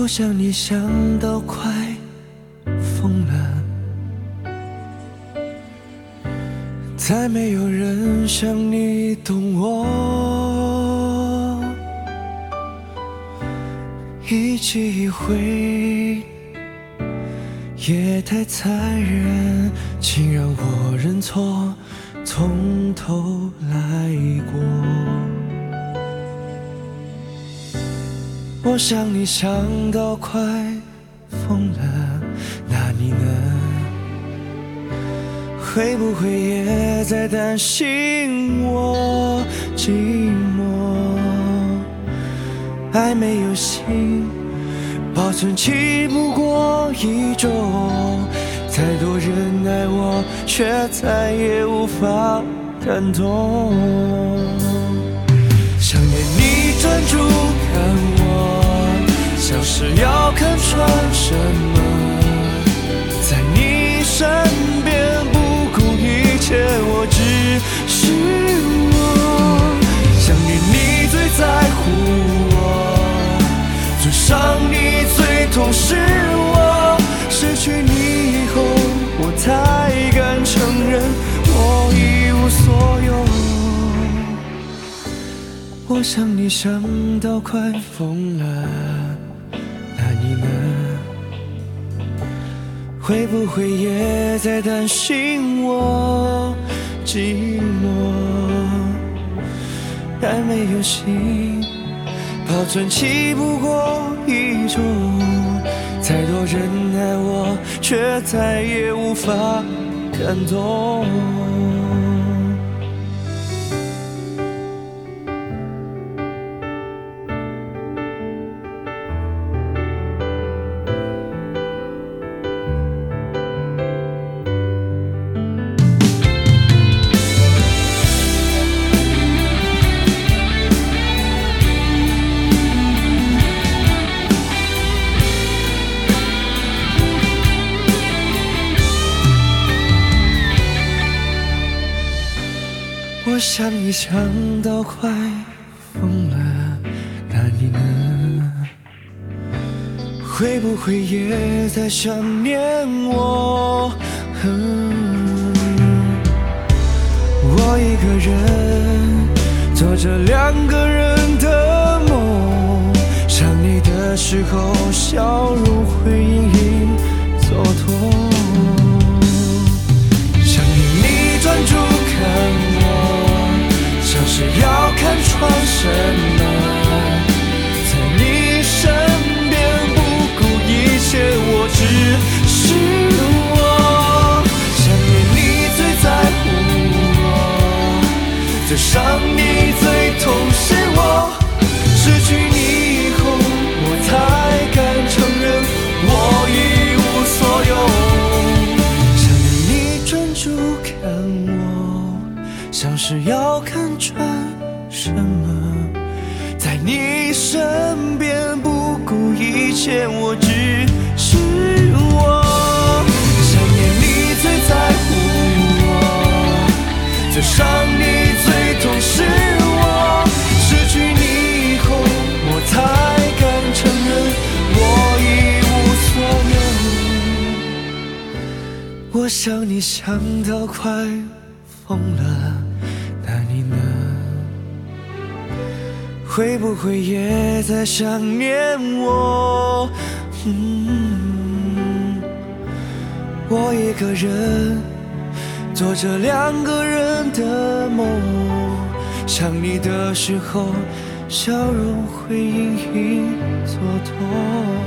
我想你想到快疯了，再没有人像你懂我，一记一回也太残忍，请让我认错，从头来过。我想你想到快疯了，那你呢？会不会也在担心我寂寞？爱没有心，保存期不过一周，再多人爱我，却再也无法感动。想念你专注看我，像是要看穿什么，在你身边不顾一切，我只是我。想念你最在乎我，最伤你最痛是我，失去你以后，我才敢承认我一无所有。我想你想到快疯了，那你呢？会不会也在担心我寂寞？爱没有心，保存期不过一周，再多人爱我，却再也无法感动。我想你想到快疯了，那你呢？会不会也在想念我？我一个人做着两个人的梦，想你的时候，笑容会隐隐作痛。想念你专注看我，像是要看穿什么，在你身边不顾一切，我只是我。想念你最在乎我，最伤你最痛是我，失去你以后，我才敢承认我一无所有。想念你专注看我，像是要看穿什么，在你身边不顾一切，我只是我。想念你最在乎我，最伤你最痛是我，失去你以后，我才敢承认我一无所有。我想你想到快疯了，那你呢？会不会也在想念我？我一个人做着两个人的梦，想你的时候，笑容会隐隐作痛。